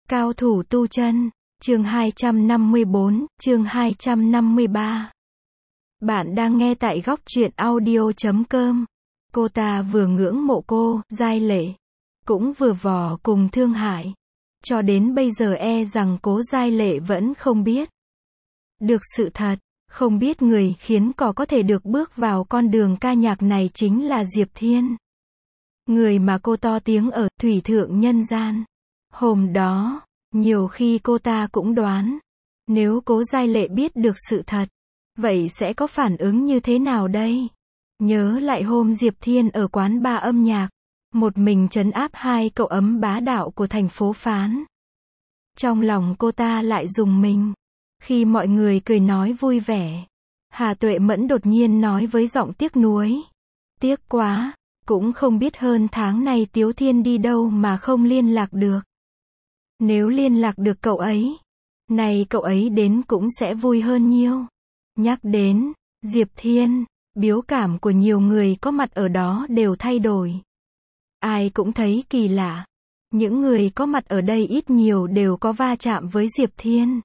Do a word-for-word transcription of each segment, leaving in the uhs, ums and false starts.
Cao thủ tu chân, chương hai trăm năm mươi bốn, chương hai trăm năm mươi ba. Bạn đang nghe tại góc truyện audio chấm com. Cô ta vừa ngưỡng mộ cô, Giai Lệ, cũng vừa vò cùng thương hại. Cho đến bây giờ e rằng cố Giai Lệ vẫn không biết được sự thật, không biết người khiến cỏ có thể được bước vào con đường ca nhạc này chính là Diệp Thiên. Người mà cô to tiếng ở thủy thượng nhân gian. Hôm đó, nhiều khi cô ta cũng đoán, nếu cố Giai Lệ biết được sự thật, vậy sẽ có phản ứng như thế nào đây? Nhớ lại hôm Diệp Thiên ở quán bar âm nhạc, một mình trấn áp hai cậu ấm bá đạo của thành phố Phán. Trong lòng cô ta lại rùng mình. Khi mọi người cười nói vui vẻ, Hà Tuệ Mẫn đột nhiên nói với giọng tiếc nuối. Tiếc quá, cũng không biết hơn tháng này Tiếu Thiên đi đâu mà không liên lạc được. Nếu liên lạc được cậu ấy, này cậu ấy đến cũng sẽ vui hơn nhiều. Nhắc đến Diệp Thiên, biểu cảm của nhiều người có mặt ở đó đều thay đổi. Ai cũng thấy kỳ lạ. Những người có mặt ở đây ít nhiều đều có va chạm với Diệp Thiên.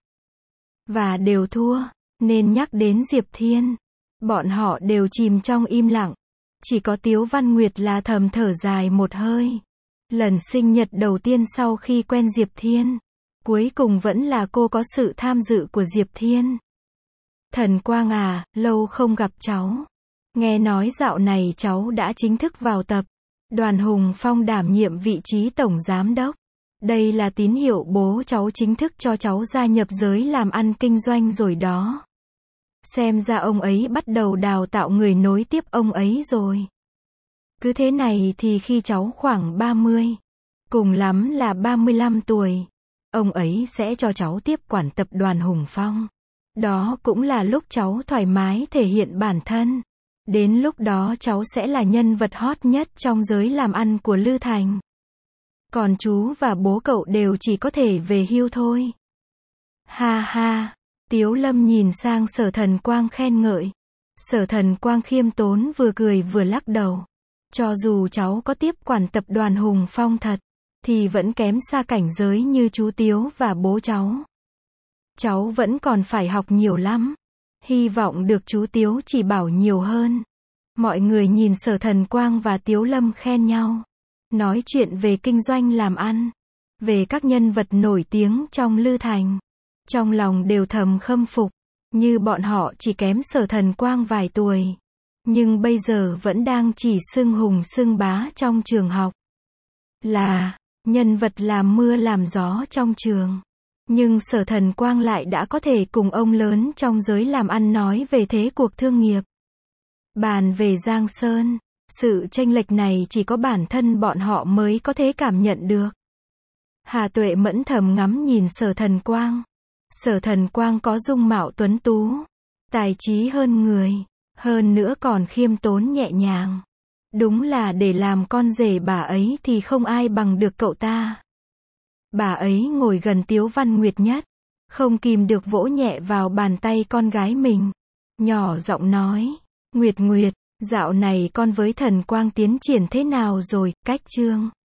Và đều thua, nên nhắc đến Diệp Thiên, bọn họ đều chìm trong im lặng. Chỉ có Tiếu Văn Nguyệt là thầm thở dài một hơi. Lần sinh nhật đầu tiên sau khi quen Diệp Thiên, cuối cùng vẫn là cô có sự tham dự của Diệp Thiên. Thần Quang à, lâu không gặp cháu. Nghe nói dạo này cháu đã chính thức vào tập. Đoàn Hùng Phong đảm nhiệm vị trí tổng giám đốc. Đây là tín hiệu bố cháu chính thức cho cháu gia nhập giới làm ăn kinh doanh rồi đó. Xem ra ông ấy bắt đầu đào tạo người nối tiếp ông ấy rồi. Cứ thế này thì khi cháu khoảng ba mươi, cùng lắm là ba mươi lăm tuổi, ông ấy sẽ cho cháu tiếp quản tập đoàn Hùng Phong. Đó cũng là lúc cháu thoải mái thể hiện bản thân. Đến lúc đó cháu sẽ là nhân vật hot nhất trong giới làm ăn của Lư Thành. Còn chú và bố cậu đều chỉ có thể về hưu thôi. Ha ha, Tiếu Lâm nhìn sang Sở Thần Quang khen ngợi. Sở Thần Quang khiêm tốn vừa cười vừa lắc đầu. Cho dù cháu có tiếp quản tập đoàn Hùng Phong thật, thì vẫn kém xa cảnh giới như chú Tiếu và bố cháu. Cháu vẫn còn phải học nhiều lắm. Hy vọng được chú Tiếu chỉ bảo nhiều hơn. Mọi người nhìn Sở Thần Quang và Tiếu Lâm khen nhau. Nói chuyện về kinh doanh làm ăn. Về các nhân vật nổi tiếng trong Lư Thành. Trong lòng đều thầm khâm phục. Như bọn họ chỉ kém Sở Thần Quang vài tuổi. Nhưng bây giờ vẫn đang chỉ xưng hùng xưng bá trong trường học. Là nhân vật làm mưa làm gió trong trường. Nhưng Sở Thần Quang lại đã có thể cùng ông lớn trong giới làm ăn nói về thế cuộc thương nghiệp. Bàn về Giang Sơn, sự chênh lệch này chỉ có bản thân bọn họ mới có thể cảm nhận được. Hà Tuệ Mẫn thầm ngắm nhìn Sở Thần Quang. Sở Thần Quang có dung mạo tuấn tú, tài trí hơn người, hơn nữa còn khiêm tốn nhẹ nhàng. Đúng là để làm con rể bà ấy thì không ai bằng được cậu ta. Bà ấy ngồi gần Tiếu Văn Nguyệt nhất, không kìm được vỗ nhẹ vào bàn tay con gái mình. Nhỏ giọng nói, Nguyệt Nguyệt, dạo này con với Thần Quang tiến triển thế nào rồi, cách chương?